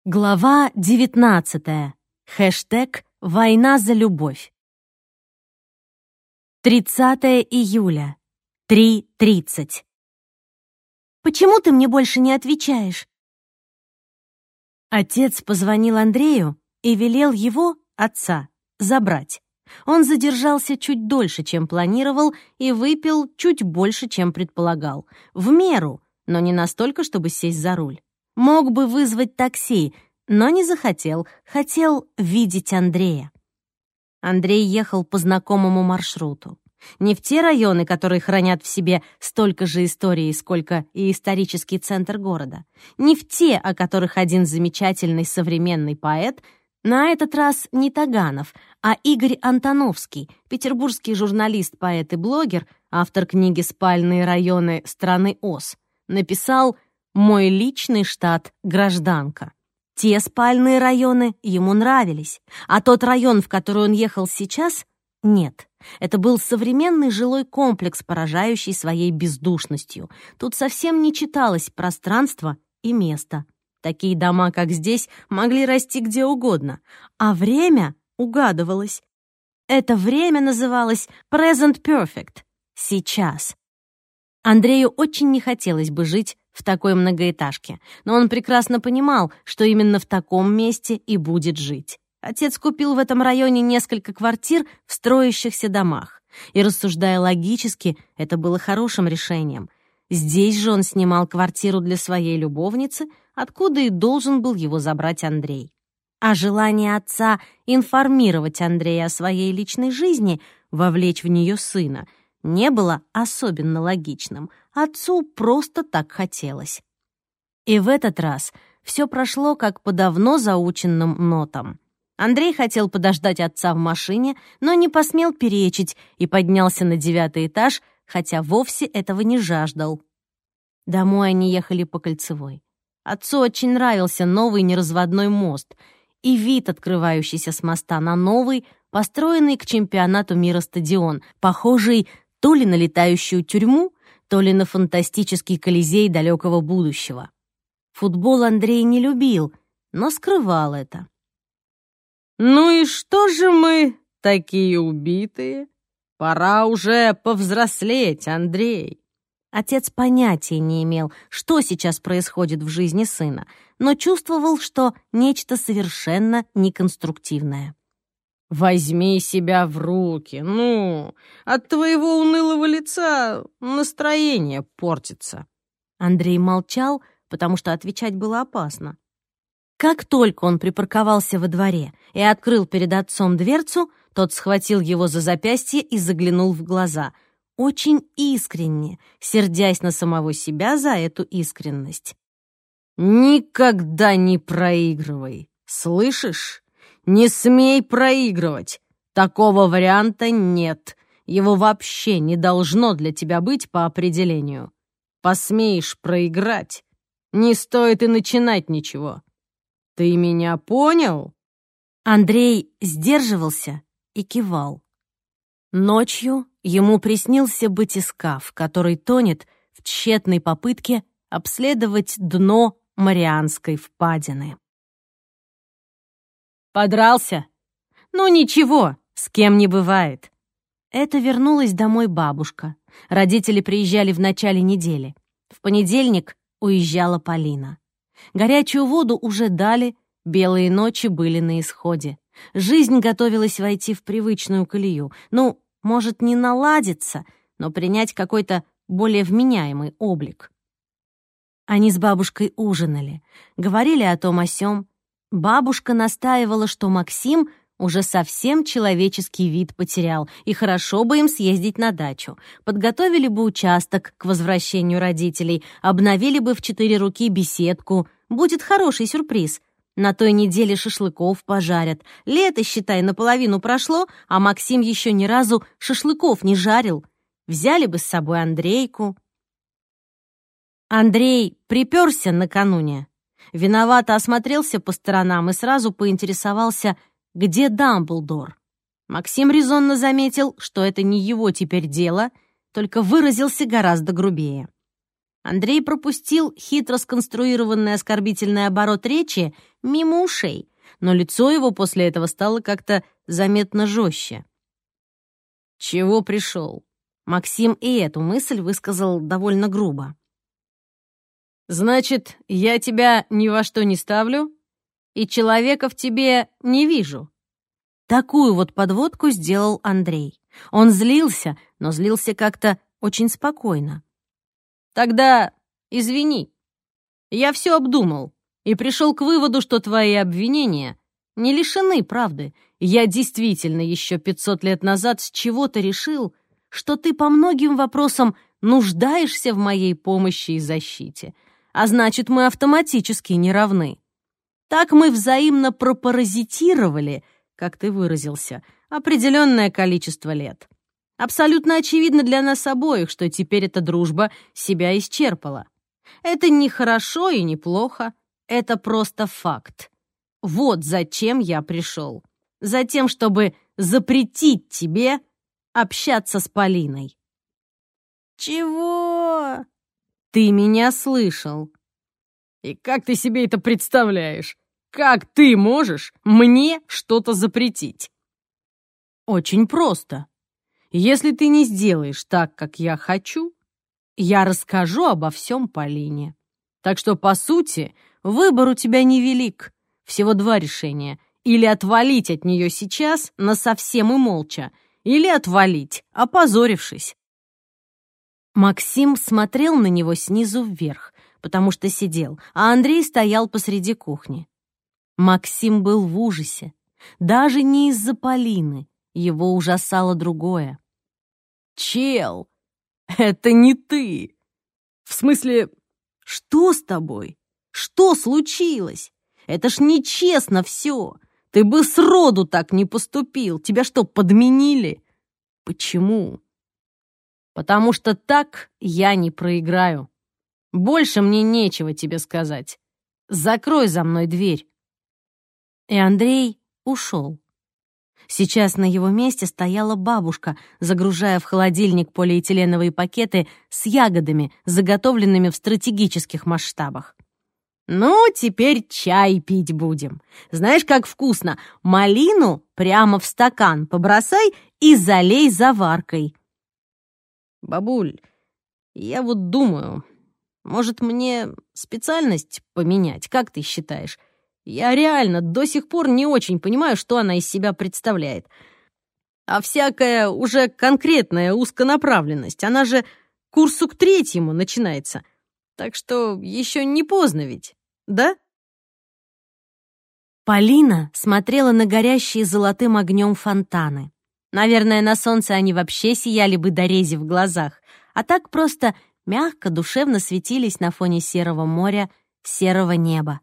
Глава 19. Хэштег «Война за любовь». 30 июля. 3:30. «Почему ты мне больше не отвечаешь?» Отец позвонил Андрею и велел его, отца, забрать. Он задержался чуть дольше, чем планировал, и выпил чуть больше, чем предполагал. В меру, но не настолько, чтобы сесть за руль. Мог бы вызвать такси, но не захотел. Хотел видеть Андрея. Андрей ехал по знакомому маршруту. Не в те районы, которые хранят в себе столько же истории, сколько и исторический центр города. Не в те, о которых один замечательный современный поэт, на этот раз не Таганов, а Игорь Антоновский, петербургский журналист, поэт и блогер, автор книги «Спальные районы страны Оз», написал «Мой личный штат гражданка». Те спальные районы ему нравились, а тот район, в который он ехал сейчас, нет. Это был современный жилой комплекс, поражающий своей бездушностью. Тут совсем не читалось пространство и место. Такие дома, как здесь, могли расти где угодно, а время угадывалось. Это время называлось present perfect — сейчас. Андрею очень не хотелось бы жить в такой многоэтажке, но он прекрасно понимал, что именно в таком месте и будет жить. Отец купил в этом районе несколько квартир в строящихся домах, и, рассуждая логически, это было хорошим решением. Здесь же он снимал квартиру для своей любовницы, откуда и должен был его забрать Андрей. А желание отца информировать Андрея о своей личной жизни, вовлечь в нее сына, не было особенно логичным. Отцу просто так хотелось. И в этот раз все прошло как по давно заученным нотам. Андрей хотел подождать отца в машине, но не посмел перечить и поднялся на 9-й этаж, хотя вовсе этого не жаждал. Домой они ехали по Кольцевой. Отцу очень нравился новый неразводной мост и вид, открывающийся с моста на новый, построенный к чемпионату мира стадион, похожий то ли на летающую тюрьму, то ли на фантастический колизей далекого будущего. Футбол Андрей не любил, но скрывал это. «Ну и что же мы такие убитые? Пора уже повзрослеть, Андрей». Отец понятия не имел, что сейчас происходит в жизни сына, но чувствовал, что нечто совершенно неконструктивное. «Возьми себя в руки, от твоего унылого лица настроение портится». Андрей молчал, потому что отвечать было опасно. Как только он припарковался во дворе и открыл перед отцом дверцу, тот схватил его за запястье и заглянул в глаза, очень искренне, сердясь на самого себя за эту искренность. «Никогда не проигрывай, слышишь? Не смей проигрывать. Такого варианта нет. Его вообще не должно для тебя быть по определению. Посмеешь проиграть, не стоит и начинать ничего. Ты меня понял?» Андрей сдерживался и кивал. Ночью ему приснился батискаф, который тонет в тщетной попытке обследовать дно Марианской впадины. «Подрался? Ну ничего, с кем не бывает». Это вернулась домой бабушка. Родители приезжали в начале недели. В понедельник уезжала Полина. Горячую воду уже дали, белые ночи были на исходе. Жизнь готовилась войти в привычную колею. Может, не наладиться, но принять какой-то более вменяемый облик. Они с бабушкой ужинали, говорили о том о сём. Бабушка настаивала, что Максим уже совсем человеческий вид потерял, и хорошо бы им съездить на дачу. Подготовили бы участок к возвращению родителей, обновили бы в 4 руки беседку. Будет хороший сюрприз. На той неделе шашлыков пожарят. Лето, считай, наполовину прошло, а Максим еще ни разу шашлыков не жарил. Взяли бы с собой Андрейку. Андрей приперся накануне. Виновато осмотрелся по сторонам и сразу поинтересовался, где Дамблдор. Максим резонно заметил, что это не его теперь дело, только выразился гораздо грубее. Андрей пропустил хитро сконструированный оскорбительный оборот речи мимо ушей, но лицо его после этого стало как-то заметно жестче. «Чего пришел?» Максим и эту мысль высказал довольно грубо. «Значит, я тебя ни во что не ставлю и человека в тебе не вижу». Такую вот подводку сделал Андрей. Он злился, но злился как-то очень спокойно. «Тогда извини. Я все обдумал и пришел к выводу, что твои обвинения не лишены правды. Я действительно еще 500 лет назад с чего-то решил, что ты по многим вопросам нуждаешься в моей помощи и защите, а значит, мы автоматически не равны. Так мы взаимно пропаразитировали, как ты выразился, определенное количество лет. Абсолютно очевидно для нас обоих, что теперь эта дружба себя исчерпала. Это не хорошо и не плохо, это просто факт. Вот зачем я пришел. Затем, чтобы запретить тебе общаться с Полиной». «Чего?» «Ты меня слышал». «И как ты себе это представляешь? Как ты можешь мне что-то запретить?» «Очень просто. Если ты не сделаешь так, как я хочу, я расскажу обо всем Полине. Так что, по сути, выбор у тебя невелик. Всего 2 решения. Или отвалить от нее сейчас насовсем и молча, или отвалить, опозорившись». Максим смотрел на него снизу вверх, потому что сидел, а Андрей стоял посреди кухни. Максим был в ужасе. Даже не из-за Полины. Его ужасало другое. «Чел, это не ты. В смысле, что с тобой? Что случилось? Это ж нечестно все. Ты бы сроду так не поступил. Тебя что, подменили? Почему?» «Потому что так я не проиграю. Больше мне нечего тебе сказать. Закрой за мной дверь». И Андрей ушел. Сейчас на его месте стояла бабушка, загружая в холодильник полиэтиленовые пакеты с ягодами, заготовленными в стратегических масштабах. «Ну, теперь чай пить будем. Знаешь, как вкусно? Малину прямо в стакан побросай и залей заваркой». «Бабуль, я вот думаю, может, мне специальность поменять, как ты считаешь? Я реально до сих пор не очень понимаю, что она из себя представляет. А всякая уже конкретная узконаправленность, она же к курсу к 3-му начинается. Так что еще не поздно ведь, да?» Полина смотрела на горящие золотым огнем фонтаны. Наверное, на солнце они вообще сияли бы до рези в глазах, а так просто мягко, душевно светились на фоне серого моря, серого неба.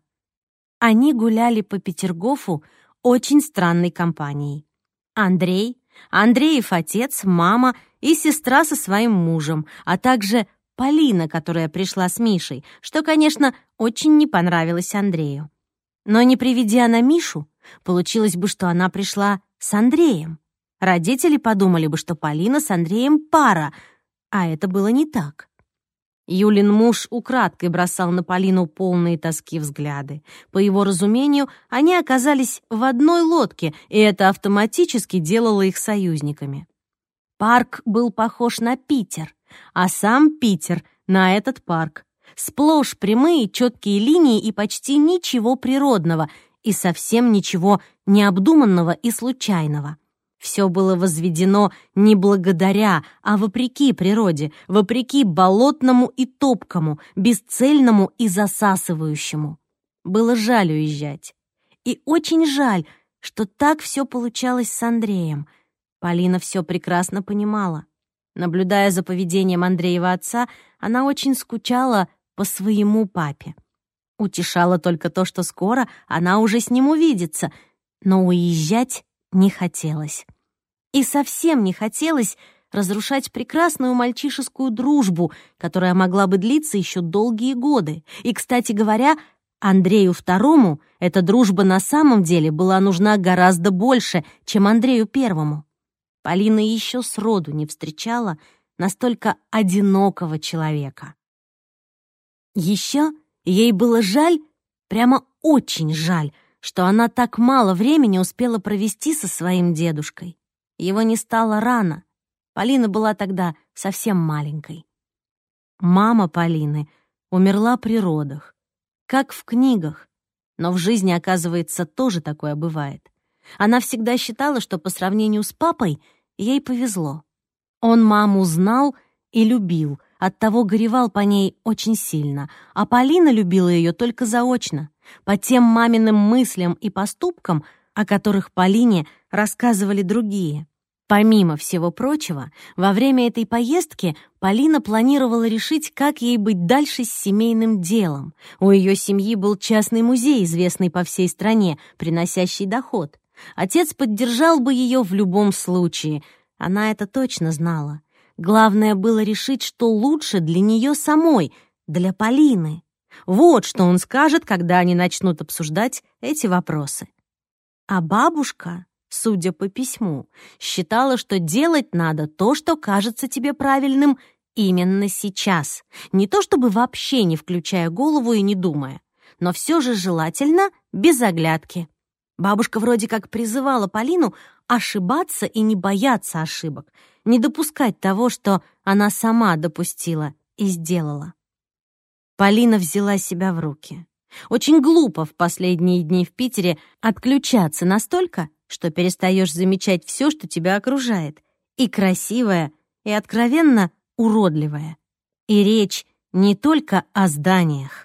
Они гуляли по Петергофу очень странной компанией. Андрей, Андреев отец, мама и сестра со своим мужем, а также Полина, которая пришла с Мишей, что, конечно, очень не понравилось Андрею. Но не приведя она Мишу, получилось бы, что она пришла с Андреем. Родители подумали бы, что Полина с Андреем пара, а это было не так. Юлин муж украдкой бросал на Полину полные тоски взгляды. По его разумению, они оказались в одной лодке, и это автоматически делало их союзниками. Парк был похож на Питер, а сам Питер на этот парк. Сплошь прямые, четкие линии и почти ничего природного, и совсем ничего необдуманного и случайного. Все было возведено не благодаря, а вопреки природе, вопреки болотному и топкому, бесцельному и засасывающему. Было жаль уезжать. И очень жаль, что так все получалось с Андреем. Полина все прекрасно понимала. Наблюдая за поведением Андреева отца, она очень скучала по своему папе. Утешало только то, что скоро она уже с ним увидится, но уезжать не хотелось. И совсем не хотелось разрушать прекрасную мальчишескую дружбу, которая могла бы длиться еще долгие годы. И, кстати говоря, Андрею II эта дружба на самом деле была нужна гораздо больше, чем Андрею I. Полина еще сроду не встречала настолько одинокого человека. Еще ей было жаль, прямо очень жаль, что она так мало времени успела провести со своим дедушкой. Его не стало рано. Полина была тогда совсем маленькой. Мама Полины умерла при родах, как в книгах, но в жизни, оказывается, тоже такое бывает. Она всегда считала, что по сравнению с папой ей повезло. Он маму знал и любил, оттого горевал по ней очень сильно, а Полина любила ее только заочно, по тем маминым мыслям и поступкам, о которых Полине рассказывали другие. Помимо всего прочего, во время этой поездки Полина планировала решить, как ей быть дальше с семейным делом. У ее семьи был частный музей, известный по всей стране, приносящий доход. Отец поддержал бы ее в любом случае, она это точно знала. Главное было решить, что лучше для нее самой, для Полины. Вот что он скажет, когда они начнут обсуждать эти вопросы. А бабушка, судя по письму, считала, что делать надо то, что кажется тебе правильным именно сейчас. Не то чтобы вообще не включая голову и не думая, но все же желательно без оглядки. Бабушка вроде как призывала Полину ошибаться и не бояться ошибок, не допускать того, что она сама допустила и сделала. Полина взяла себя в руки. Очень глупо в последние дни в Питере отключаться настолько, что перестаешь замечать все, что тебя окружает, и красивое, и откровенно уродливое. И речь не только о зданиях.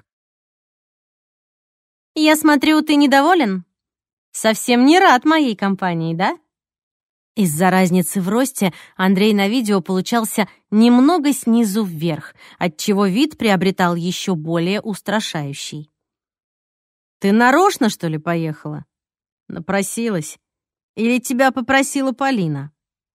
«Я смотрю, ты недоволен? Совсем не рад моей компании, да?» Из-за разницы в росте Андрей на видео получался немного снизу вверх, отчего вид приобретал еще более устрашающий. «Ты нарочно, что ли, поехала? Напросилась? Или тебя попросила Полина?»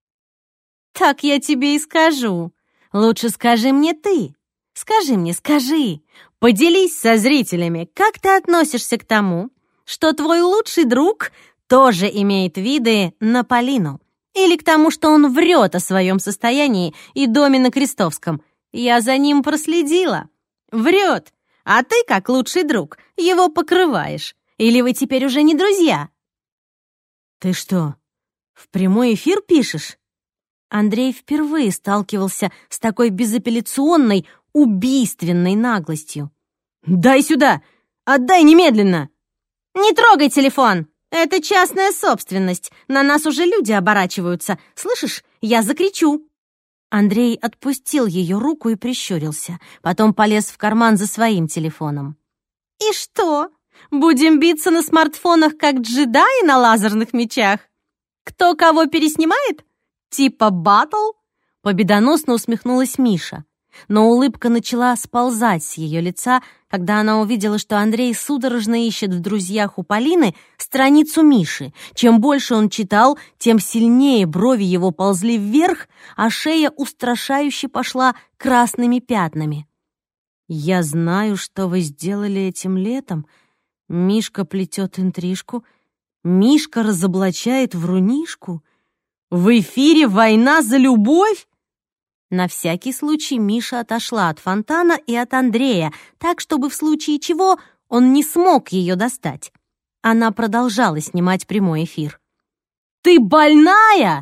«Так я тебе и скажу. Лучше скажи мне ты. Скажи. Поделись со зрителями, как ты относишься к тому, что твой лучший друг тоже имеет виды на Полину. Или к тому, что он врет о своем состоянии и доме на Крестовском. Я за ним проследила. Врет, а ты, как лучший друг, его покрываешь. Или вы теперь уже не друзья?» «Ты что, в прямой эфир пишешь?» Андрей впервые сталкивался с такой безапелляционной, убийственной наглостью. «Дай сюда! Отдай немедленно!» «Не трогай телефон! Это частная собственность. На нас уже люди оборачиваются. Слышишь, я закричу!» Андрей отпустил ее руку и прищурился. Потом полез в карман за своим телефоном. «И что? Будем биться на смартфонах, как джедаи на лазерных мечах? Кто кого переснимает? Типа баттл?» Победоносно усмехнулась Миша. Но улыбка начала сползать с ее лица, когда она увидела, что Андрей судорожно ищет в друзьях у Полины страницу Миши. Чем больше он читал, тем сильнее брови его ползли вверх, а шея устрашающе пошла красными пятнами. «Я знаю, что вы сделали этим летом. Мишка плетет интрижку. Мишка разоблачает врунишку. В эфире война за любовь?» На всякий случай Миша отошла от фонтана и от Андрея, так, чтобы в случае чего он не смог ее достать. Она продолжала снимать прямой эфир. «Ты больная?»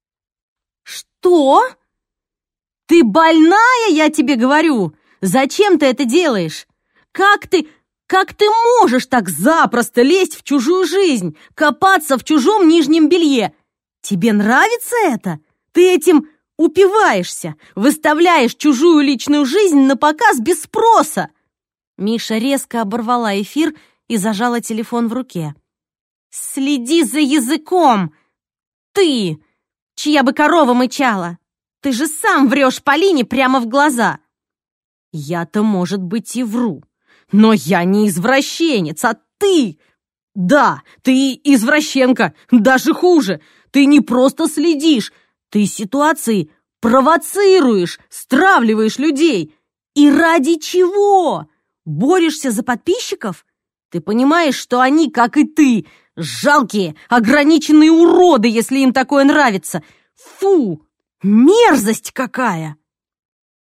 «Что? Ты больная, я тебе говорю? Зачем ты это делаешь? Как ты можешь так запросто лезть в чужую жизнь, копаться в чужом нижнем белье? Тебе нравится это? Ты этим упиваешься, выставляешь чужую личную жизнь на показ без спроса!» Миша резко оборвала эфир и зажала телефон в руке. «Следи за языком! Ты, чья бы корова мычала! Ты же сам врешь Полине прямо в глаза!» «Я-то, может быть, и вру, но я не извращенец, а ты! Да, ты извращенка, даже хуже! Ты не просто следишь, ты ситуации провоцируешь, стравливаешь людей. И ради чего? Борешься за подписчиков? Ты понимаешь, что они, как и ты, жалкие, ограниченные уроды, если им такое нравится? Фу! Мерзость какая!»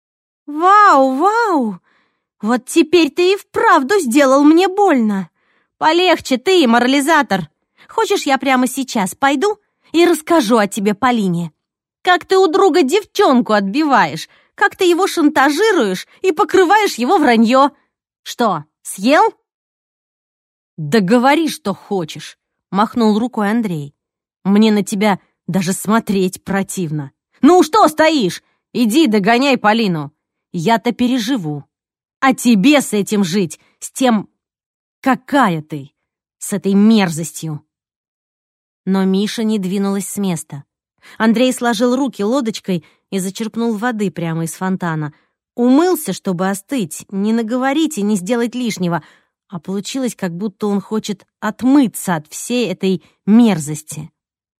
«Вау! Вот теперь ты и вправду сделал мне больно. Полегче ты, морализатор. Хочешь, я прямо сейчас пойду и расскажу о тебе Полине? Как ты у друга девчонку отбиваешь, как ты его шантажируешь и покрываешь его вранье. Что, съел?» «Да говори, что хочешь», — махнул рукой Андрей. «Мне на тебя даже смотреть противно. Ну что стоишь? Иди догоняй Полину. Я-то переживу. А тебе с этим жить, с тем, какая ты, с этой мерзостью». Но Миша не двинулась с места. Андрей сложил руки лодочкой и зачерпнул воды прямо из фонтана. Умылся, чтобы остыть, не наговорить и не сделать лишнего, а получилось, как будто он хочет отмыться от всей этой мерзости.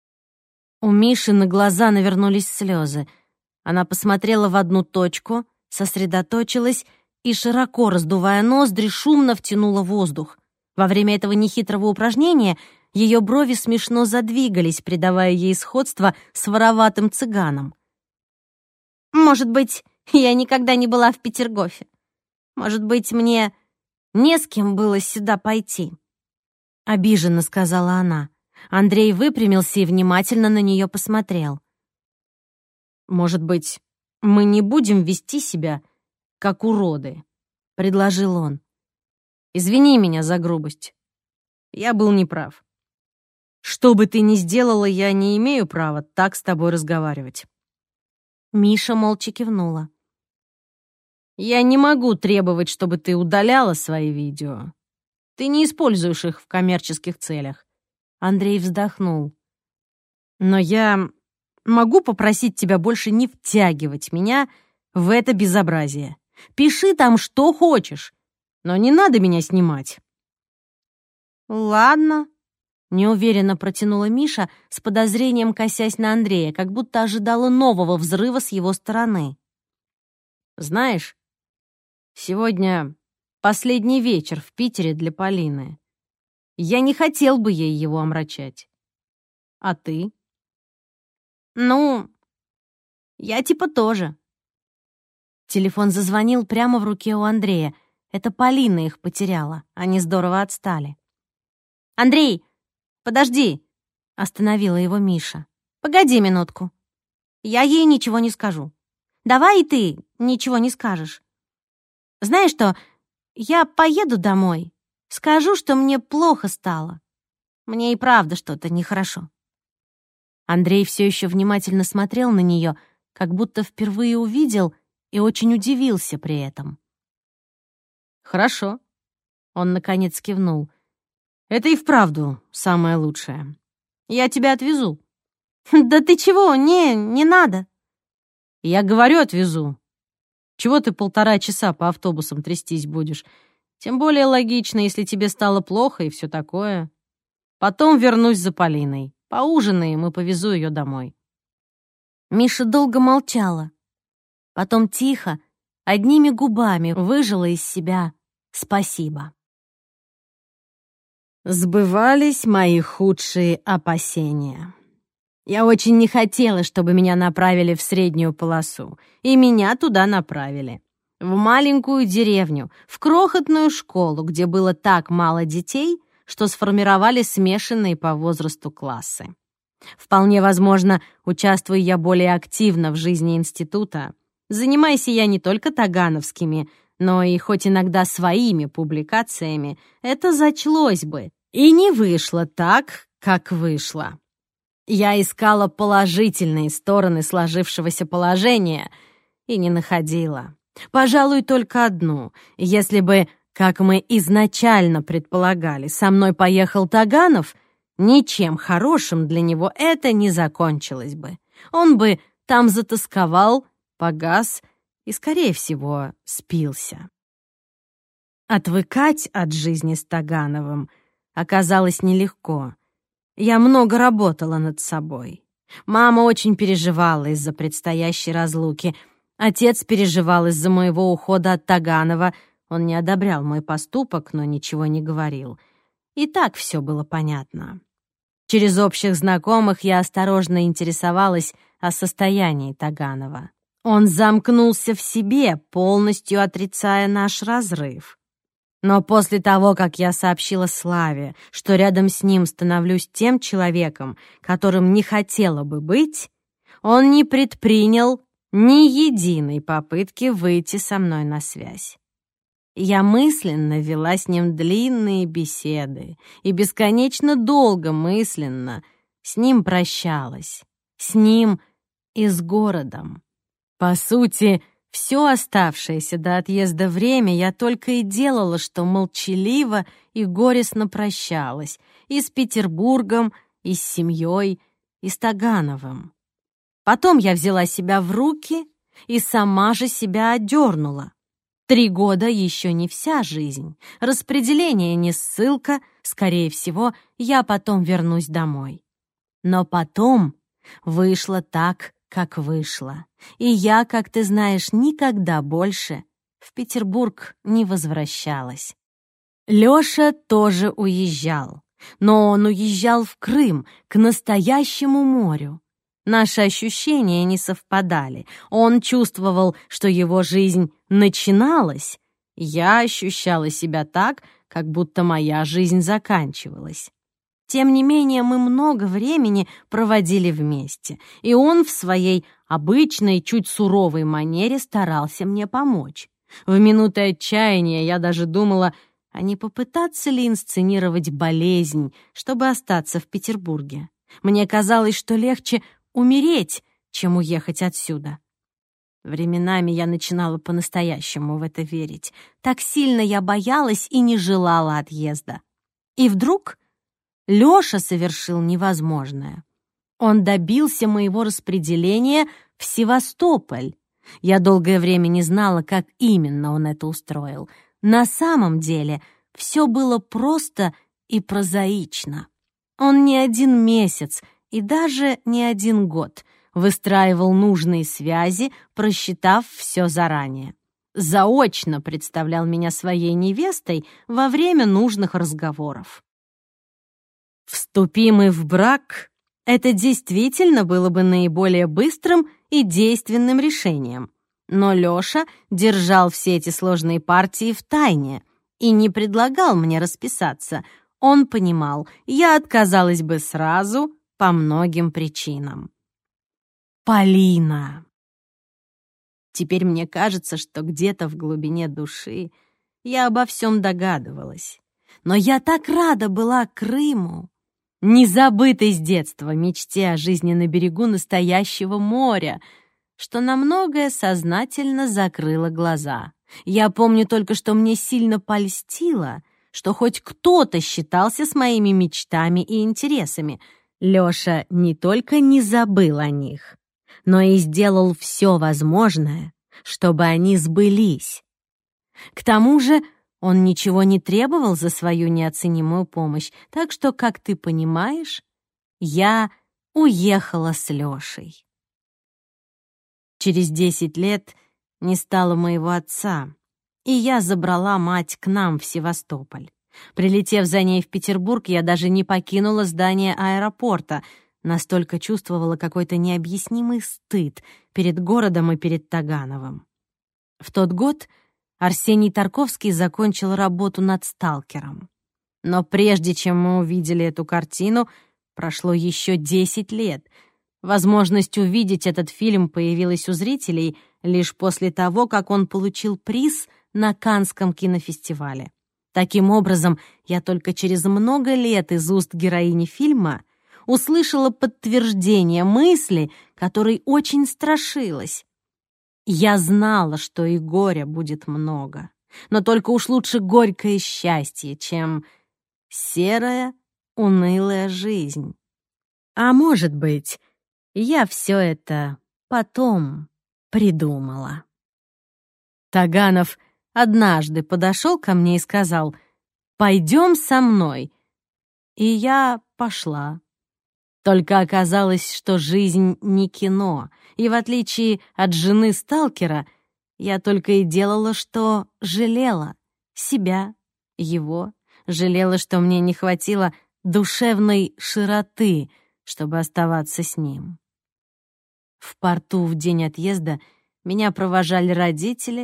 У Миши на глаза навернулись слезы. Она посмотрела в одну точку, сосредоточилась и, широко раздувая ноздри, шумно втянула воздух. Во время этого нехитрого упражнения ее брови смешно задвигались, придавая ей сходство с вороватым цыганом. «Может быть, я никогда не была в Петергофе. Может быть, мне не с кем было сюда пойти», — обиженно сказала она. Андрей выпрямился и внимательно на нее посмотрел. «Может быть, мы не будем вести себя как уроды?» — предложил он. «Извини меня за грубость. Я был неправ. Что бы ты ни сделала, я не имею права так с тобой разговаривать». Миша молча кивнула. «Я не могу требовать, чтобы ты удаляла свои видео. Ты не используешь их в коммерческих целях». Андрей вздохнул. «Но я могу попросить тебя больше не втягивать меня в это безобразие. Пиши там, что хочешь, но не надо меня снимать». «Ладно», — неуверенно протянула Миша, с подозрением косясь на Андрея, как будто ожидала нового взрыва с его стороны. «Знаешь, сегодня последний вечер в Питере для Полины. Я не хотел бы ей его омрачать. А ты?» «Ну, я типа тоже». Телефон зазвонил прямо в руке у Андрея. Это Полина их потеряла. Они здорово отстали. «Андрей, подожди!» — остановила его Миша. «Погоди минутку. Я ей ничего не скажу. Давай и ты ничего не скажешь. Знаешь что, я поеду домой. Скажу, что мне плохо стало. Мне и правда что-то нехорошо». Андрей все еще внимательно смотрел на нее, как будто впервые увидел и очень удивился при этом. «Хорошо», — он наконец кивнул. «Это и вправду самое лучшее. Я тебя отвезу». «Да ты чего? Не надо». «Я говорю, отвезу. Чего ты 1,5 часа по автобусам трястись будешь? Тем более логично, если тебе стало плохо и все такое. Потом вернусь за Полиной. Поужинаем и повезу ее домой». Миша долго молчала. Потом тихо, одними губами выжила из себя «спасибо». Сбывались мои худшие опасения. Я очень не хотела, чтобы меня направили в среднюю полосу, и меня туда направили. В маленькую деревню, в крохотную школу, где было так мало детей, что сформировали смешанные по возрасту классы. Вполне возможно, участвуя я более активно в жизни института, занимайся я не только тагановскими, но и хоть иногда своими публикациями, это зачлось бы. И не вышло так, как вышло. Я искала положительные стороны сложившегося положения и не находила. Пожалуй, только одну. Если бы, как мы изначально предполагали, со мной поехал Таганов, ничем хорошим для него это не закончилось бы. Он бы там затосковал, погас и, скорее всего, спился. Отвыкать от жизни с Тагановым оказалось нелегко. Я много работала над собой. Мама очень переживала из-за предстоящей разлуки. Отец переживал из-за моего ухода от Таганова. Он не одобрял мой поступок, но ничего не говорил. И так все было понятно. Через общих знакомых я осторожно интересовалась о состоянии Таганова. Он замкнулся в себе, полностью отрицая наш разрыв. Но после того, как я сообщила Славе, что рядом с ним становлюсь тем человеком, которым не хотела бы быть, он не предпринял ни единой попытки выйти со мной на связь. Я мысленно вела с ним длинные беседы и бесконечно долго мысленно с ним прощалась, с ним и с городом. По сути, все оставшееся до отъезда время я только и делала, что молчаливо и горестно прощалась и с Петербургом, и с семьей, и с Тагановым. Потом я взяла себя в руки и сама же себя одернула. 3 года еще не вся жизнь. Распределение не ссылка, скорее всего, я потом вернусь домой. Но потом вышло так, как вышло. И я, как ты знаешь, никогда больше в Петербург не возвращалась. Лёша тоже уезжал, но он уезжал в Крым, к настоящему морю. Наши ощущения не совпадали. Он чувствовал, что его жизнь начиналась. Я ощущала себя так, как будто моя жизнь заканчивалась. Тем не менее, мы много времени проводили вместе, и он в своей обычной, чуть суровой манере старался мне помочь. В минуты отчаяния я даже думала, а не попытаться ли инсценировать болезнь, чтобы остаться в Петербурге. Мне казалось, что легче умереть, чем уехать отсюда. Временами я начинала по-настоящему в это верить. Так сильно я боялась и не желала отъезда. И вдруг Лёша совершил невозможное. Он добился моего распределения в Севастополь. Я долгое время не знала, как именно он это устроил. На самом деле все было просто и прозаично. Он не 1 месяц и даже не 1 год выстраивал нужные связи, просчитав все заранее. Заочно представлял меня своей невестой во время нужных разговоров. Вступи мы в брак, это действительно было бы наиболее быстрым и действенным решением. Но Лёша держал все эти сложные партии в тайне и не предлагал мне расписаться. Он понимал, я отказалась бы сразу по многим причинам. Полина. Теперь мне кажется, что где-то в глубине души я обо всем догадывалась. Но я так рада была Крыму, незабытой с детства мечте о жизни на берегу настоящего моря, что на многое сознательно закрыла глаза. Я помню только, что мне сильно польстило, что хоть кто-то считался с моими мечтами и интересами. Лёша не только не забыл о них, но и сделал все возможное, чтобы они сбылись. К тому же он ничего не требовал за свою неоценимую помощь, так что, как ты понимаешь, я уехала с Лёшей. Через 10 лет не стало моего отца, и я забрала мать к нам в Севастополь. Прилетев за ней в Петербург, я даже не покинула здание аэропорта, настолько чувствовала какой-то необъяснимый стыд перед городом и перед Тагановым. В тот год Арсений Тарковский закончил работу над «Сталкером». Но прежде чем мы увидели эту картину, прошло еще 10 лет. Возможность увидеть этот фильм появилась у зрителей лишь после того, как он получил приз на Каннском кинофестивале. Таким образом, я только через много лет из уст героини фильма услышала подтверждение мысли, которой очень страшилась. Я знала, что и горя будет много, но только уж лучше горькое счастье, чем серая, унылая жизнь. А может быть, я все это потом придумала. Таганов однажды подошел ко мне и сказал: «Пойдем со мной». И я пошла. Только оказалось, что жизнь не кино, и в отличие от жены сталкера, я только и делала, что жалела себя, его, жалела, что мне не хватило душевной широты, чтобы оставаться с ним. В порту в день отъезда меня провожали родители,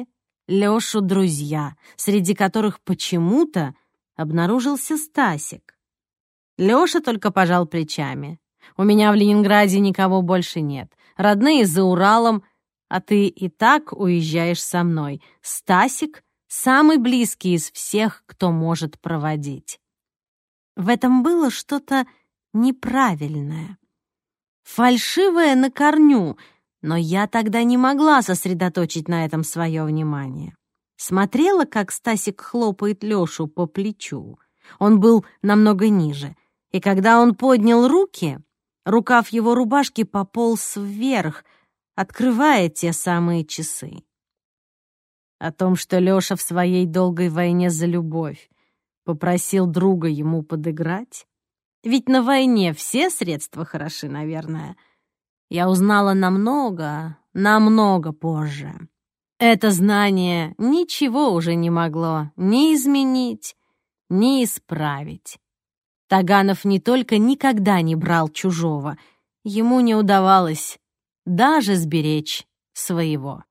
Лёшу друзья, среди которых почему-то обнаружился Стасик. Лёша только пожал плечами. «У меня в Ленинграде никого больше нет. Родные за Уралом, а ты и так уезжаешь со мной. Стасик — самый близкий из всех, кто может проводить». В этом было что-то неправильное. Фальшивое на корню, но я тогда не могла сосредоточить на этом свое внимание. Смотрела, как Стасик хлопает Лёшу по плечу. Он был намного ниже, и когда он поднял руки, рукав его рубашки пополз вверх, открывая те самые часы. О том, что Лёша в своей долгой войне за любовь попросил друга ему подыграть, ведь на войне все средства хороши, наверное, я узнала намного позже. Это знание ничего уже не могло ни изменить, ни исправить. Таганов не только никогда не брал чужого, ему не удавалось даже сберечь своего.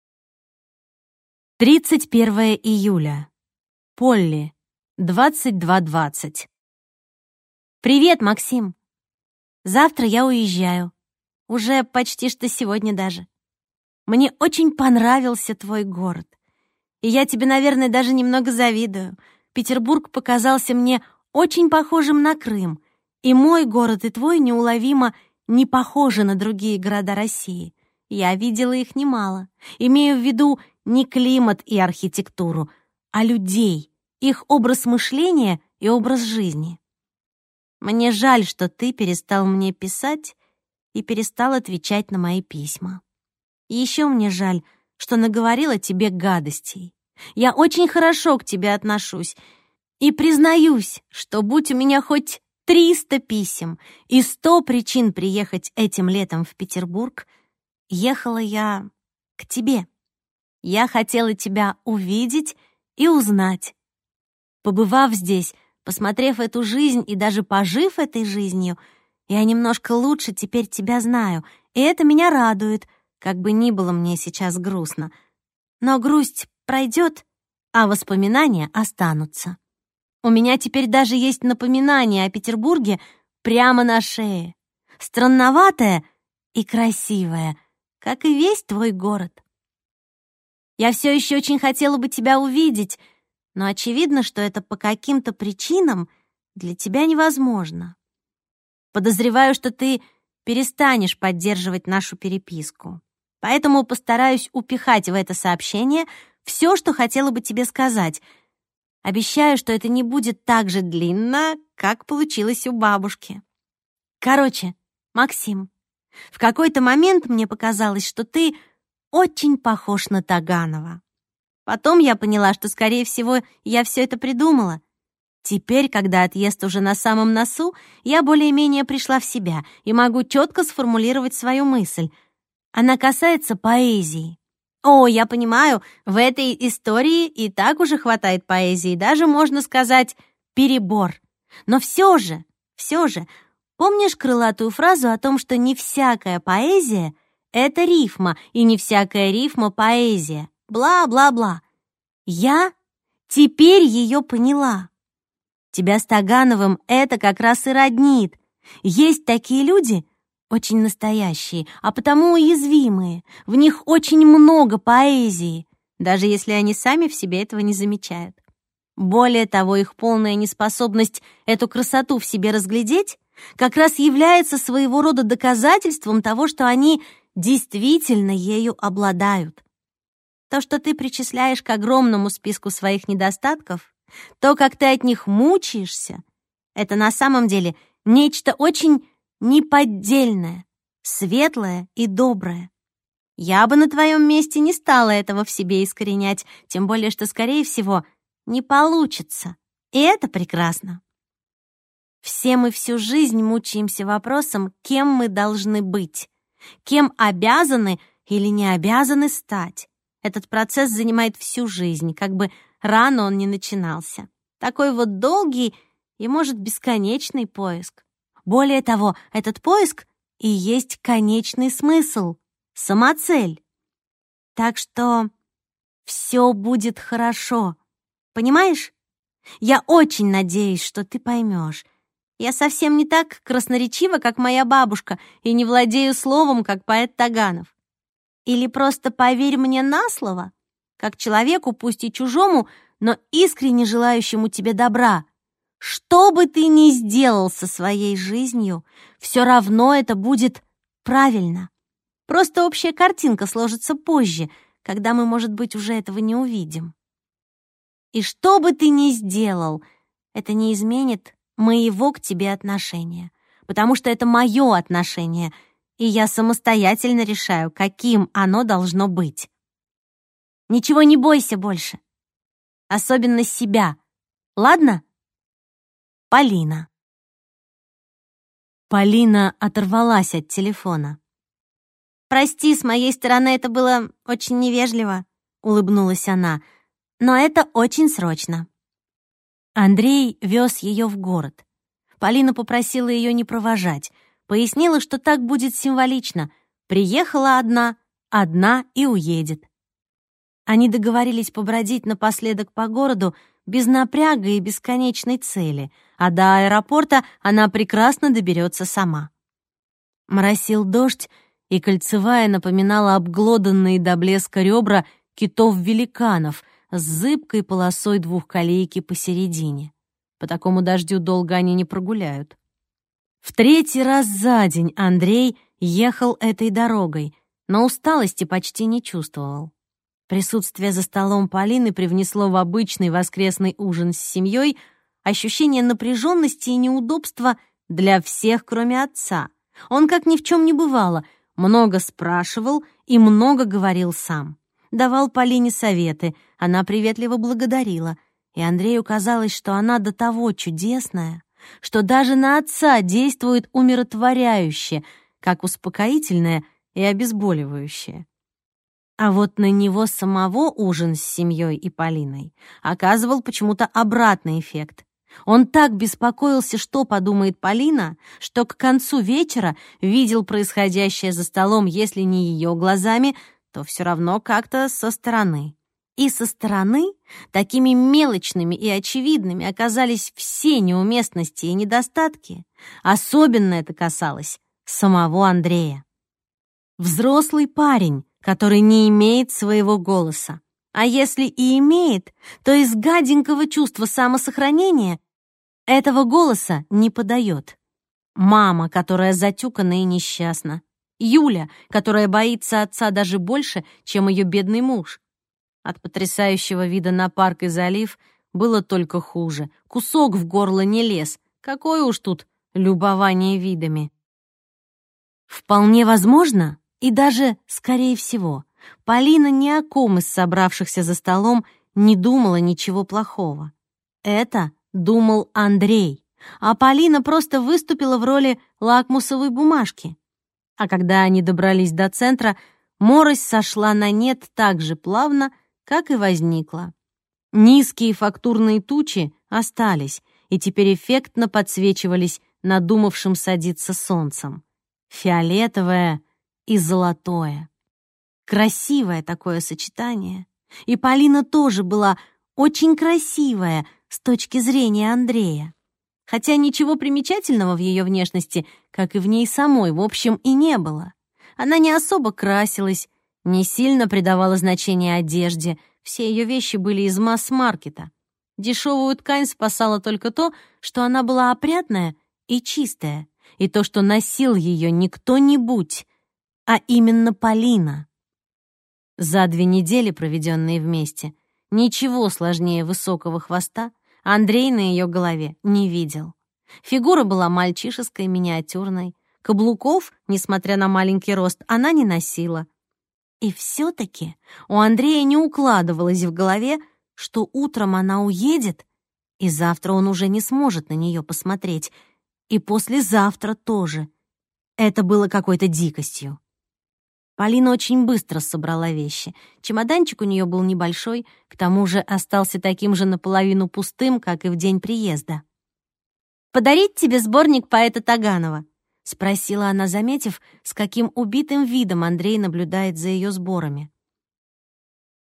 31 июля. Полли, 22:20. «Привет, Максим. Завтра я уезжаю. Уже почти что сегодня даже. Мне очень понравился твой город. И я тебе, наверное, даже немного завидую. Петербург показался мне очень похожим на Крым. И мой город, и твой неуловимо не похожи на другие города России. Я видела их немало. Имею в виду не климат и архитектуру, а людей, их образ мышления и образ жизни. Мне жаль, что ты перестал мне писать и перестал отвечать на мои письма. И еще мне жаль, что наговорила тебе гадостей. Я очень хорошо к тебе отношусь и признаюсь, что будь у меня хоть 300 писем и 100 причин приехать этим летом в Петербург, ехала я к тебе. Я хотела тебя увидеть и узнать. Побывав здесь, посмотрев эту жизнь и даже пожив этой жизнью, я немножко лучше теперь тебя знаю, и это меня радует, как бы ни было мне сейчас грустно. Но грусть пройдет, а воспоминания останутся. У меня теперь даже есть напоминание о Петербурге прямо на шее. Странноватое и красивое, как и весь твой город. Я все еще очень хотела бы тебя увидеть, но очевидно, что это по каким-то причинам для тебя невозможно. Подозреваю, что ты перестанешь поддерживать нашу переписку. Поэтому постараюсь упихать в это сообщение все, что хотела бы тебе сказать. Обещаю, что это не будет так же длинно, как получилось у бабушки. Короче, Максим, в какой-то момент мне показалось, что ты очень похож на Таганова. Потом я поняла, что, скорее всего, я все это придумала. Теперь, когда отъезд уже на самом носу, я более-менее пришла в себя и могу четко сформулировать свою мысль. Она касается поэзии. О, я понимаю, в этой истории и так уже хватает поэзии, даже, можно сказать, перебор. Но все же, помнишь крылатую фразу о том, что не всякая поэзия — это рифма, и не всякая рифма — поэзия? Бла-бла-бла. Я теперь ее поняла. Тебя с Тагановым это как раз и роднит. Есть такие люди, очень настоящие, а потому уязвимые. В них очень много поэзии, даже если они сами в себе этого не замечают. Более того, их полная неспособность эту красоту в себе разглядеть как раз является своего рода доказательством того, что они действительно ею обладают. То, что ты причисляешь к огромному списку своих недостатков, то, как ты от них мучаешься, это на самом деле нечто очень неподдельное, светлое и доброе. Я бы на твоем месте не стала этого в себе искоренять, тем более, что, скорее всего, не получится. И это прекрасно. Все мы всю жизнь мучаемся вопросом, кем мы должны быть, кем обязаны или не обязаны стать. Этот процесс занимает всю жизнь, как бы рано он ни начинался. Такой вот долгий и, может, бесконечный поиск. Более того, этот поиск и есть конечный смысл, самоцель. Так что Все будет хорошо. Понимаешь? Я очень надеюсь, что ты поймешь. Я совсем не так красноречива, как моя бабушка, и не владею словом, как поэт Таганов. Или просто поверь мне на слово, как человеку, пусть и чужому, но искренне желающему тебе добра. Что бы ты ни сделал со своей жизнью, все равно это будет правильно. Просто общая картинка сложится позже, когда мы, может быть, уже этого не увидим. И что бы ты ни сделал, это не изменит моего к тебе отношения, потому что это мое отношение, и я самостоятельно решаю, каким оно должно быть. Ничего не бойся больше, особенно себя, ладно? Полина. Полина оторвалась от телефона. «Прости, с моей стороны это было очень невежливо», — улыбнулась она, «но это очень срочно». Андрей вез ее в город. Полина попросила ее не провожать, пояснила, что так будет символично. Приехала одна и уедет. Они договорились побродить напоследок по городу без напряга и бесконечной цели, а до аэропорта она прекрасно доберется сама. Моросил дождь, и Кольцевая напоминала обглоданные до блеска ребра китов-великанов с зыбкой полосой двухколейки посередине. По такому дождю долго они не прогуляют. В третий раз за день Андрей ехал этой дорогой, но усталости почти не чувствовал. Присутствие за столом Полины привнесло в обычный воскресный ужин с семьей ощущение напряженности и неудобства для всех, кроме отца. Он, как ни в чем не бывало, много спрашивал и много говорил сам. Давал Полине советы, она приветливо благодарила, и Андрею казалось, что она до того чудесная, что даже на отца действует умиротворяюще, как успокоительное и обезболивающее. А вот на него самого ужин с семьей и Полиной оказывал почему-то обратный эффект. Он так беспокоился, что подумает Полина, что к концу вечера видел происходящее за столом, если не ее глазами, то все равно как-то со стороны. И со стороны такими мелочными и очевидными оказались все неуместности и недостатки. Особенно это касалось самого Андрея. Взрослый парень, который не имеет своего голоса. А если и имеет, то из гаденького чувства самосохранения этого голоса не подает. Мама, которая затюкана и несчастна. Юля, которая боится отца даже больше, чем ее бедный муж. От потрясающего вида на парк и залив было только хуже. Кусок в горло не лез. Какое уж тут любование видами. Вполне возможно, и даже, скорее всего, Полина ни о ком из собравшихся за столом не думала ничего плохого. Это думал Андрей, а Полина просто выступила в роли лакмусовой бумажки. А когда они добрались до центра, морось сошла на нет так же плавно, как и возникла. Низкие фактурные тучи остались и теперь эффектно подсвечивались надумавшим садиться солнцем. Фиолетовое и золотое. Красивое такое сочетание. И Полина тоже была очень красивая с точки зрения Андрея. Хотя ничего примечательного в ее внешности, как и в ней самой, в общем, и не было. Она не особо красилась, не сильно придавала значение одежде. Все ее вещи были из масс-маркета. Дешевую ткань спасала только то, что она была опрятная и чистая, и то, что носил ее не кто-нибудь, а именно Полина. За 2 недели, проведенные вместе, ничего сложнее высокого хвоста Андрей на ее голове не видел. Фигура была мальчишеской, миниатюрной. Каблуков, несмотря на маленький рост, она не носила. И все-таки у Андрея не укладывалось в голове, что утром она уедет, и завтра он уже не сможет на нее посмотреть, и послезавтра тоже. Это было какой-то дикостью. Полина очень быстро собрала вещи. Чемоданчик у нее был небольшой, к тому же остался таким же наполовину пустым, как и в день приезда. «Подарить тебе сборник поэта Таганова?» — спросила она, заметив, с каким убитым видом Андрей наблюдает за ее сборами.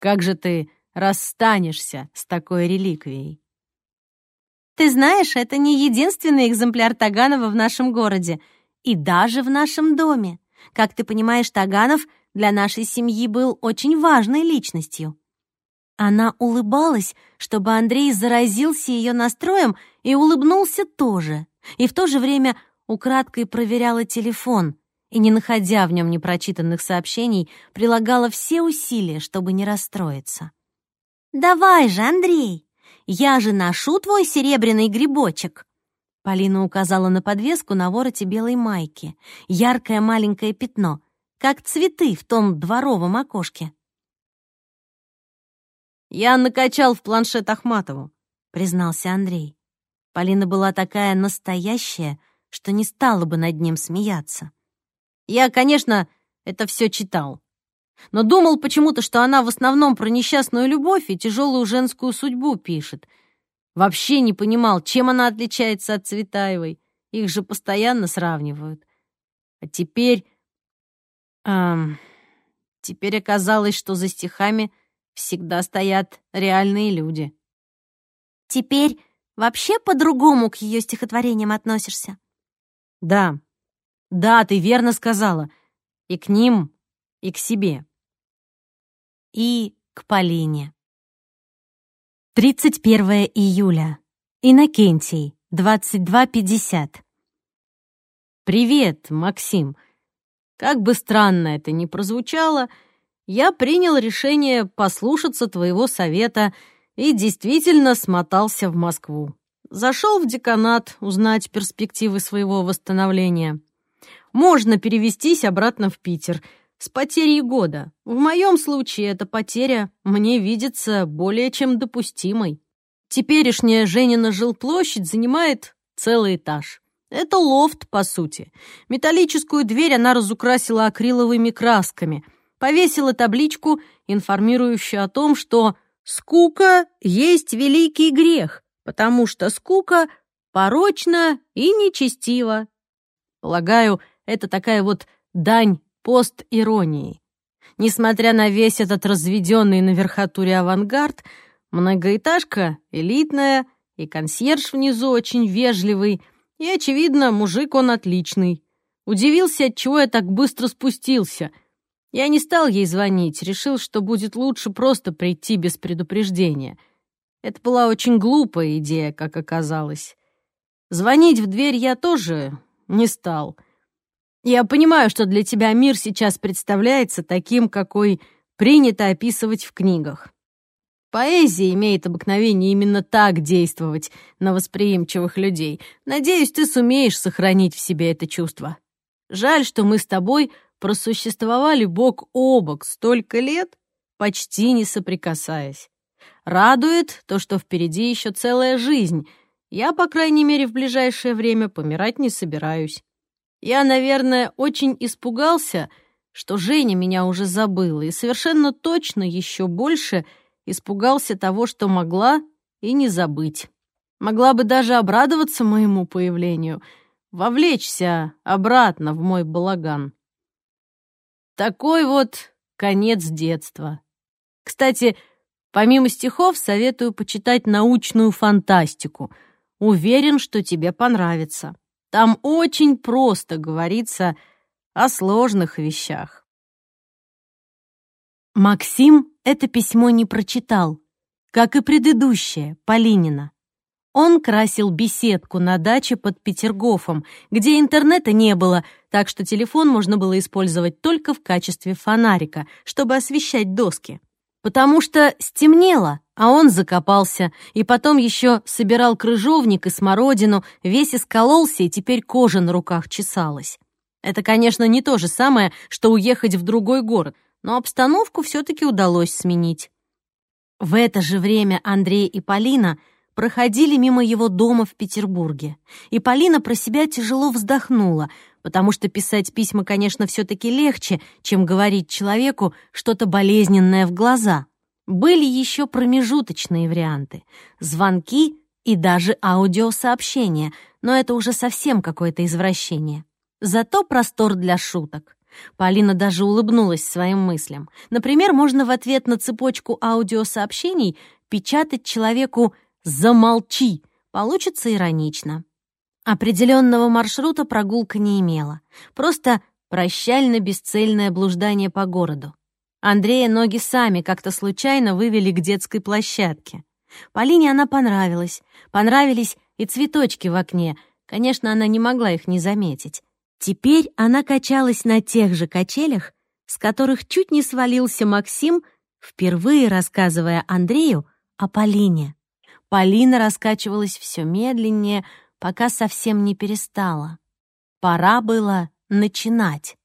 Как же ты расстанешься с такой реликвией? Ты знаешь, это не единственный экземпляр Таганова в нашем городе и даже в нашем доме. Как ты понимаешь, Таганов для нашей семьи был очень важной личностью. Она улыбалась, чтобы Андрей заразился ее настроем и улыбнулся тоже, и в то же время украдкой проверяла телефон и, не находя в нем непрочитанных сообщений, прилагала все усилия, чтобы не расстроиться. «Давай же, Андрей, я же ношу твой серебряный грибочек!» Полина указала на подвеску на вороте белой майки. Яркое маленькое пятно, как цветы в том дворовом окошке. «Я накачал в планшет Ахматову», — признался Андрей. Полина была такая настоящая, что не стала бы над ним смеяться. «Я, конечно, это все читал, но думал почему-то, что она в основном про несчастную любовь и тяжелую женскую судьбу пишет. Вообще не понимал, чем она отличается от Цветаевой. Их же постоянно сравнивают. А теперь оказалось, что за стихами всегда стоят реальные люди». «Теперь вообще по-другому к ее стихотворениям относишься?» Да, ты верно сказала. И к ним, и к себе. И к Полине. 31 июля. Иннокентий, 22:50. «Привет, Максим. Как бы странно это ни прозвучало, я принял решение послушаться твоего совета и действительно смотался в Москву. Зашел в деканат узнать перспективы своего восстановления. Можно перевестись обратно в Питер с потерей года. В моем случае эта потеря мне видится более чем допустимой. Теперешняя Женина жилплощадь занимает целый этаж. Это лофт, по сути. Металлическую дверь она разукрасила акриловыми красками, повесила табличку, информирующую о том, что скука есть великий грех, потому что скука порочна и нечестива. Полагаю, это такая вот дань пост-иронии. Несмотря на весь этот разведенный на верхотуре авангард, многоэтажка элитная, и консьерж внизу очень вежливый, и, очевидно, мужик он отличный. Удивился, отчего я так быстро спустился. Я не стал ей звонить, решил, что будет лучше просто прийти без предупреждения. Это была очень глупая идея, как оказалось. Звонить в дверь я тоже не стал. Я понимаю, что для тебя мир сейчас представляется таким, какой принято описывать в книгах. Поэзия имеет обыкновение именно так действовать на восприимчивых людей. Надеюсь, ты сумеешь сохранить в себе это чувство. Жаль, что мы с тобой просуществовали бок о бок столько лет, почти не соприкасаясь. Радует то, что впереди еще целая жизнь. Я, по крайней мере, в ближайшее время помирать не собираюсь. Я, наверное, очень испугался, что Женя меня уже забыла, и совершенно точно еще больше испугался того, что могла и не забыть. Могла бы даже обрадоваться моему появлению, вовлечься обратно в мой балаган. Такой вот конец детства. Кстати, помимо стихов, советую почитать научную фантастику. Уверен, что тебе понравится. Там очень просто говорится о сложных вещах. Максим это письмо не прочитал, как и предыдущее, Полинина. Он красил беседку на даче под Петергофом, где интернета не было, так что телефон можно было использовать только в качестве фонарика, чтобы освещать доски. Потому что стемнело, а он закопался, и потом еще собирал крыжовник и смородину, весь искололся, и теперь кожа на руках чесалась. Это, конечно, не то же самое, что уехать в другой город, но обстановку все-таки удалось сменить. В это же время Андрей и Полина проходили мимо его дома в Петербурге, и Полина про себя тяжело вздохнула, потому что писать письма, конечно, все-таки легче, чем говорить человеку что-то болезненное в глаза. Были еще промежуточные варианты — звонки и даже аудиосообщения, но это уже совсем какое-то извращение. Зато простор для шуток. Полина даже улыбнулась своим мыслям. Например, можно в ответ на цепочку аудиосообщений печатать человеку «замолчи». Получится иронично. Определенного маршрута прогулка не имела. Просто прощально-бесцельное блуждание по городу. Андрея ноги сами как-то случайно вывели к детской площадке. Полине она понравилась. Понравились и цветочки в окне. Конечно, она не могла их не заметить. Теперь она качалась на тех же качелях, с которых чуть не свалился Максим, впервые рассказывая Андрею о Полине. Полина раскачивалась все медленнее, пока совсем не перестала. Пора было начинать.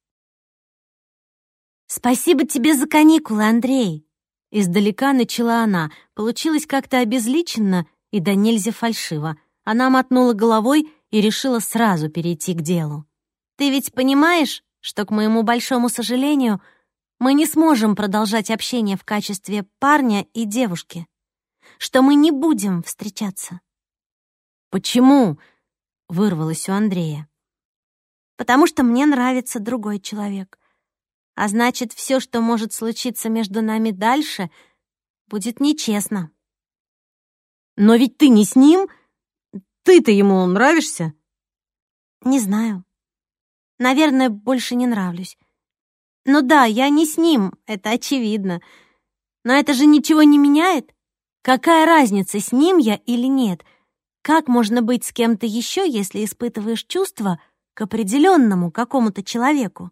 «Спасибо тебе за каникулы, Андрей!» Издалека начала она. Получилось как-то обезличенно и до нельзя фальшиво. Она мотнула головой и решила сразу перейти к делу. «Ты ведь понимаешь, что, к моему большому сожалению, мы не сможем продолжать общение в качестве парня и девушки? Что мы не будем встречаться?» «Почему?» — вырвалось у Андрея. «Потому что мне нравится другой человек. А значит, все, что может случиться между нами дальше, будет нечестно». «Но ведь ты не с ним? Ты-то ему нравишься?» «Не знаю. Наверное, больше не нравлюсь. Ну да, я не с ним, это очевидно. Но это же ничего не меняет. Какая разница, с ним я или нет? Как можно быть с кем-то еще, если испытываешь чувства к определенному какому-то человеку?»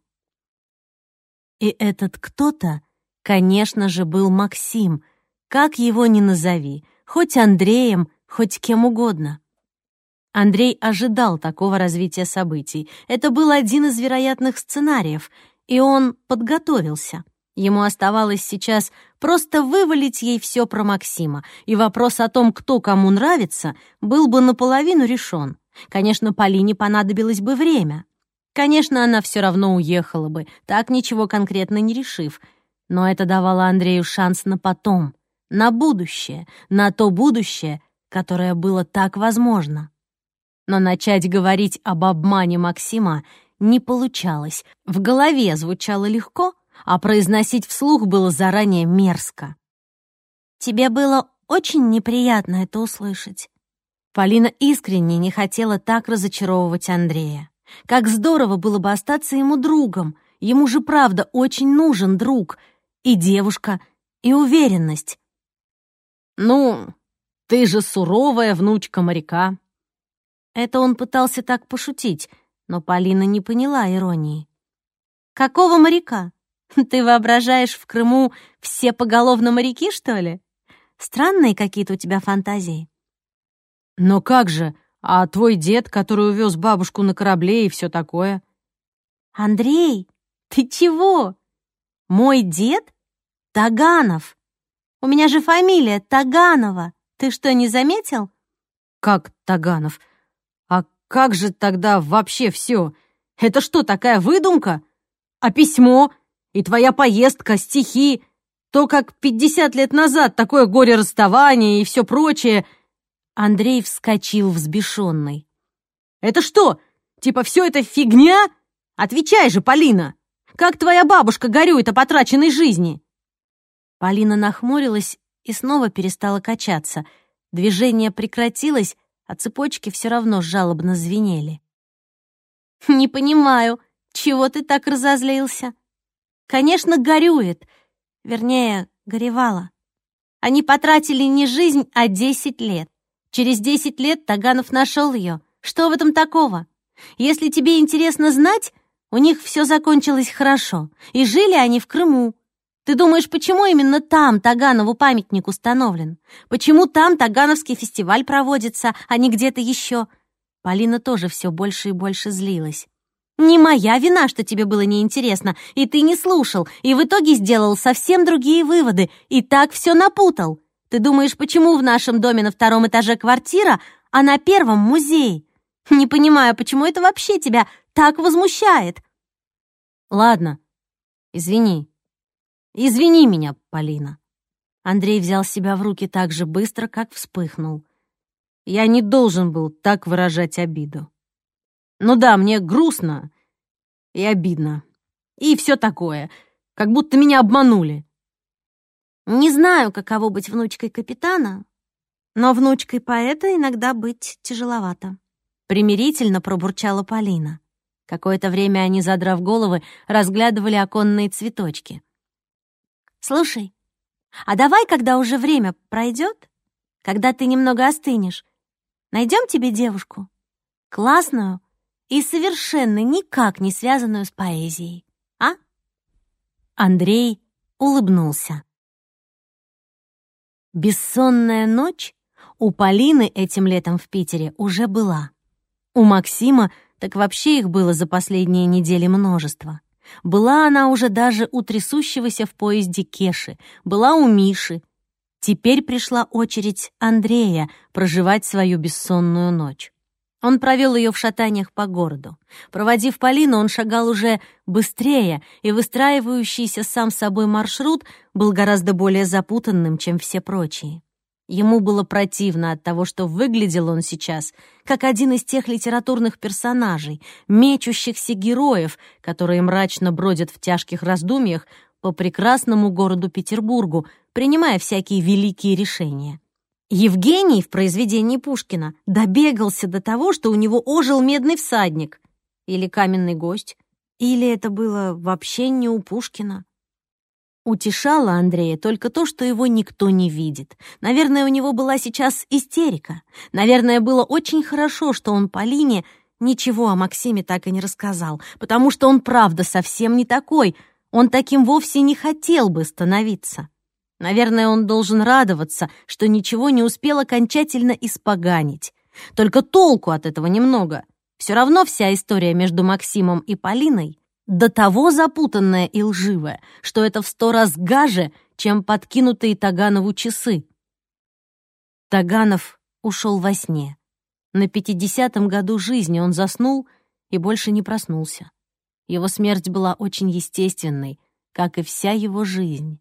И этот кто-то, конечно же, был Максим. Как его ни назови, хоть Андреем, хоть кем угодно. Андрей ожидал такого развития событий. Это был один из вероятных сценариев, и он подготовился. Ему оставалось сейчас просто вывалить ей все про Максима, и вопрос о том, кто кому нравится, был бы наполовину решен. Конечно, Полине понадобилось бы время. Конечно, она все равно уехала бы, так ничего конкретно не решив. Но это давало Андрею шанс на потом, на будущее, на то будущее, которое было так возможно. Но начать говорить об обмане Максима не получалось. В голове звучало легко, а произносить вслух было заранее мерзко. «Тебе было очень неприятно это услышать». Полина искренне не хотела так разочаровывать Андрея. Как здорово было бы остаться ему другом. Ему же, правда, очень нужен друг. И девушка, и уверенность. «Ну, ты же суровая внучка моряка». Это он пытался так пошутить, но Полина не поняла иронии. «Какого моряка? Ты воображаешь в Крыму все поголовно моряки, что ли? Странные какие-то у тебя фантазии». «Но как же? А твой дед, который увез бабушку на корабле и все такое?» «Андрей, ты чего? Мой дед? Таганов. У меня же фамилия Таганова. Ты что, не заметил?» «Как Таганов? А как же тогда вообще все? Это что, такая выдумка? А письмо? И твоя поездка, стихи? То, как 50 лет назад такое горе-расставание и все прочее...» Андрей вскочил взбешенный. «Это что, типа все это фигня? Отвечай же, Полина! Как твоя бабушка горюет о потраченной жизни?» Полина нахмурилась и снова перестала качаться. Движение прекратилось, а цепочки все равно жалобно звенели. «Не понимаю, чего ты так разозлился? Конечно, горюет. Вернее, горевала. Они потратили не жизнь, а 10 лет. Через 10 лет Таганов нашел ее. Что в этом такого? Если тебе интересно знать, у них все закончилось хорошо, и жили они в Крыму. Ты думаешь, почему именно там Таганову памятник установлен? Почему там Тагановский фестиваль проводится, а не где-то еще?» Полина тоже все больше и больше злилась. «Не моя вина, что тебе было неинтересно, и ты не слушал, и в итоге сделал совсем другие выводы, и так все напутал. Ты думаешь, почему в нашем доме на 2-м этаже квартира, а на 1-м музей? Не понимаю, почему это вообще тебя так возмущает?» «Ладно, извини. Извини меня, Полина». Андрей взял себя в руки так же быстро, как вспыхнул. «Я не должен был так выражать обиду. Ну да, мне грустно и обидно. и все такое, как будто меня обманули. Не знаю, каково быть внучкой капитана, но внучкой поэта иногда быть тяжеловато. Примирительно пробурчала Полина. Какое-то время они, задрав головы, разглядывали оконные цветочки. «Слушай, а давай, когда уже время пройдет, когда ты немного остынешь, найдем тебе девушку, классную и совершенно никак не связанную с поэзией, а?» Андрей улыбнулся. Бессонная ночь у Полины этим летом в Питере уже была. У Максима так вообще их было за последние недели множество. Была она уже даже у трясущегося в поезде Кеши, была у Миши. Теперь пришла очередь Андрея проживать свою бессонную ночь. Он провел ее в шатаниях по городу. Проводив Полину, он шагал уже быстрее, и выстраивающийся сам собой маршрут был гораздо более запутанным, чем все прочие. Ему было противно от того, что выглядел он сейчас как один из тех литературных персонажей, мечущихся героев, которые мрачно бродят в тяжких раздумьях по прекрасному городу Петербургу, принимая всякие великие решения. Евгений в произведении Пушкина добегался до того, что у него ожил медный всадник. Или каменный гость. Или это было вообще не у Пушкина. Утешало Андрея только то, что его никто не видит. Наверное, у него была сейчас истерика. Наверное, было очень хорошо, что он Полине ничего о Максиме так и не рассказал, потому что он, правда, совсем не такой. Он таким вовсе не хотел бы становиться. Наверное, он должен радоваться, что ничего не успел окончательно испоганить. Только толку от этого немного. Все равно вся история между Максимом и Полиной до того запутанная и лживая, что это в 100 раз гаже, чем подкинутые Таганову часы. Таганов ушел во сне. На 50-м году жизни он заснул и больше не проснулся. Его смерть была очень естественной, как и вся его жизнь.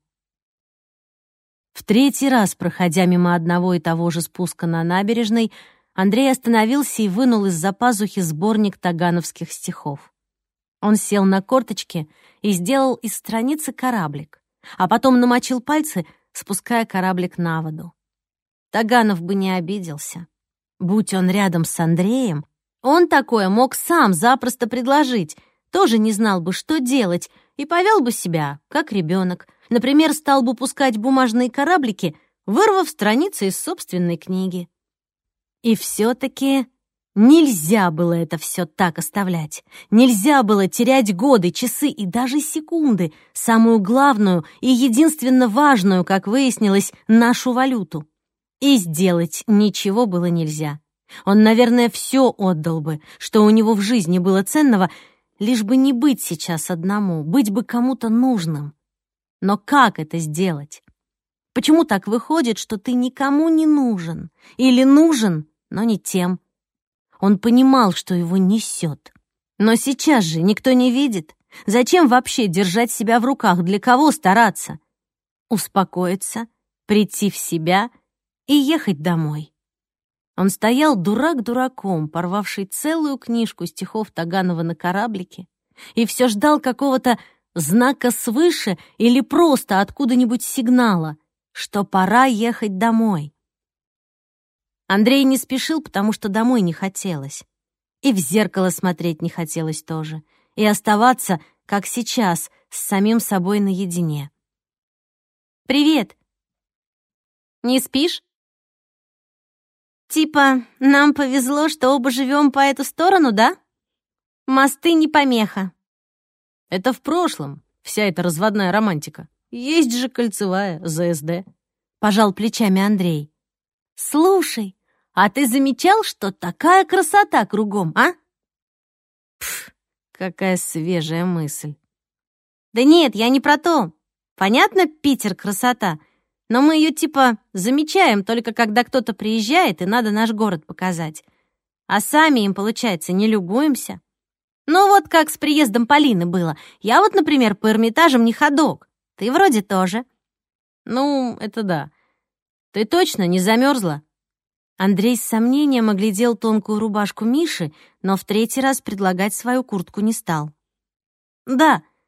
В 3-й раз, проходя мимо одного и того же спуска на набережной, Андрей остановился и вынул из-за пазухи сборник тагановских стихов. Он сел на корточки и сделал из страницы кораблик, а потом намочил пальцы, спуская кораблик на воду. Таганов бы не обиделся. Будь он рядом с Андреем, он такое мог сам запросто предложить, тоже не знал бы, что делать, и повел бы себя, как ребенок. Например, стал бы пускать бумажные кораблики, вырвав страницы из собственной книги. И все-таки нельзя было это все так оставлять. Нельзя было терять годы, часы и даже секунды, самую главную и единственно важную, как выяснилось, нашу валюту. И сделать ничего было нельзя. Он, наверное, все отдал бы, что у него в жизни было ценного, лишь бы не быть сейчас одному, быть бы кому-то нужным. Но как это сделать? Почему так выходит, что ты никому не нужен? Или нужен, но не тем? Он понимал, что его несет. Но сейчас же никто не видит. Зачем вообще держать себя в руках? Для кого стараться? Успокоиться, прийти в себя и ехать домой. Он стоял дурак дураком, порвавший целую книжку стихов Таганова на кораблике, и все ждал какого-то знака свыше или просто откуда-нибудь сигнала, что пора ехать домой. Андрей не спешил, потому что домой не хотелось. И в зеркало смотреть не хотелось тоже. И оставаться, как сейчас, с самим собой наедине. «Привет! Не спишь?» «Типа, нам повезло, что оба живем по эту сторону, да? Мосты не помеха». Это в прошлом, вся эта разводная романтика. Есть же кольцевая, ЗСД. Пожал плечами Андрей. «Слушай, а ты замечал, что такая красота кругом, а?» Пф, какая свежая мысль. «Да нет, я не про то. Понятно, Питер красота, но мы ее типа замечаем только когда кто-то приезжает и надо наш город показать. А сами им, получается, не любуемся. Ну вот как с приездом Полины было. Я вот, например, по Эрмитажам не ходок. Ты вроде тоже». «Ну, это да. Ты точно не замерзла?» Андрей с сомнением оглядел тонкую рубашку Миши, но в 3-й раз предлагать свою куртку не стал. «Да,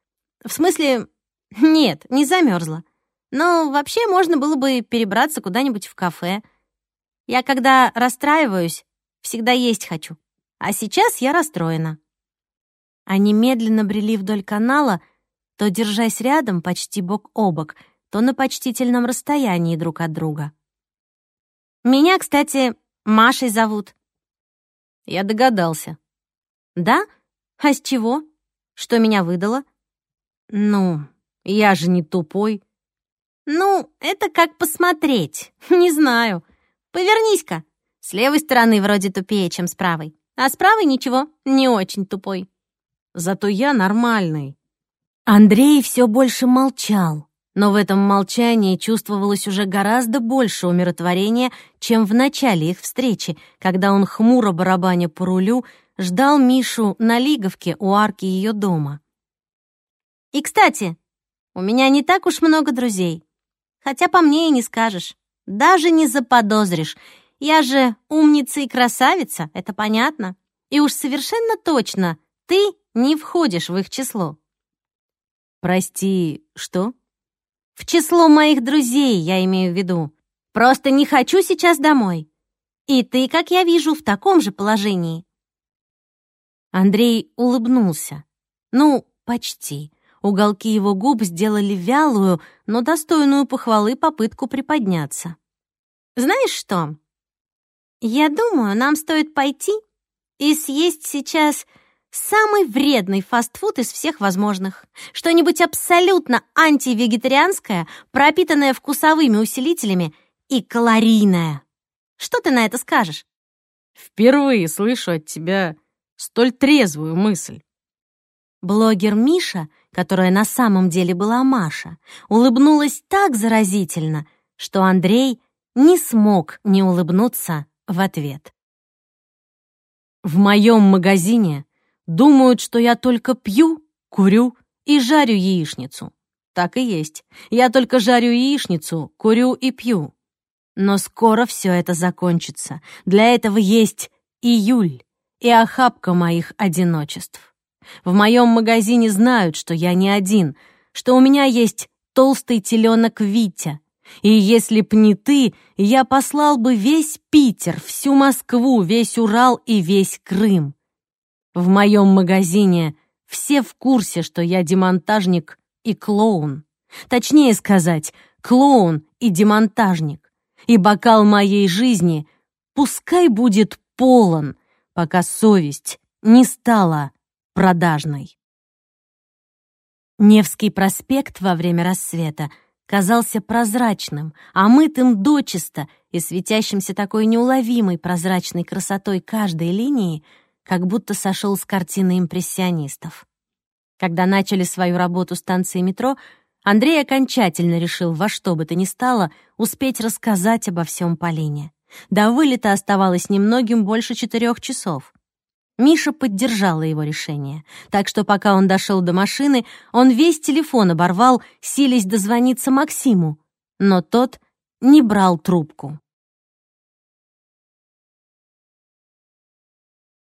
В смысле, нет, не замерзла. Но вообще можно было бы перебраться куда-нибудь в кафе. Я, когда расстраиваюсь, всегда есть хочу. А сейчас я расстроена». Они медленно брели вдоль канала, то держась рядом, почти бок о бок, то на почтительном расстоянии друг от друга. «Меня, кстати, Машей зовут». «Я догадался». «Да? А с чего? Что меня выдало?» «Ну, я же не тупой». «Ну, это как посмотреть. Не знаю. Повернись-ка. С левой стороны вроде тупее, чем с правой. А с правой ничего, не очень тупой». «Зато я нормальный». Андрей все больше молчал, но в этом молчании чувствовалось уже гораздо больше умиротворения, чем в начале их встречи, когда он, хмуро барабаня по рулю, ждал Мишу на Лиговке у арки ее дома. «И, кстати, у меня не так уж много друзей. Хотя по мне и не скажешь. Даже не заподозришь. Я же умница и красавица, это понятно. И уж совершенно точно ты не входишь в их число». «Прости, что?» «В число моих друзей, я имею в виду. Просто не хочу сейчас домой. И ты, как я вижу, в таком же положении». Андрей улыбнулся. Ну, почти. Уголки его губ сделали вялую, но достойную похвалы попытку приподняться. «Знаешь что? Я думаю, нам стоит пойти и съесть сейчас самый вредный фастфуд из всех возможных. Что-нибудь абсолютно антивегетарианское, пропитанное вкусовыми усилителями и калорийное. Что ты на это скажешь?» «Впервые слышу от тебя столь трезвую мысль». Блогер Миша, которая на самом деле была Маша, улыбнулась так заразительно, что Андрей не смог не улыбнуться в ответ. «В моем магазине думают, что я только пью, курю и жарю яичницу. Так и есть. Я только жарю яичницу, курю и пью. Но скоро все это закончится. Для этого есть июль и охапка моих одиночеств. В моем магазине знают, что я не один, что у меня есть толстый теленок Витя. И если б не ты, я послал бы весь Питер, всю Москву, весь Урал и весь Крым. В моем магазине все в курсе, что я демонтажник и клоун. Точнее сказать, клоун и демонтажник. И бокал моей жизни пускай будет полон, пока совесть не стала продажной». Невский проспект во время рассвета казался прозрачным, омытым дочисто и светящимся такой неуловимой прозрачной красотой каждой линии, как будто сошел с картины импрессионистов. Когда начали свою работу станции метро, Андрей окончательно решил во что бы то ни стало успеть рассказать обо всем Полине. До вылета оставалось немногим больше 4 часов. Миша поддержала его решение, так что пока он дошел до машины, он весь телефон оборвал, силясь дозвониться Максиму, но тот не брал трубку.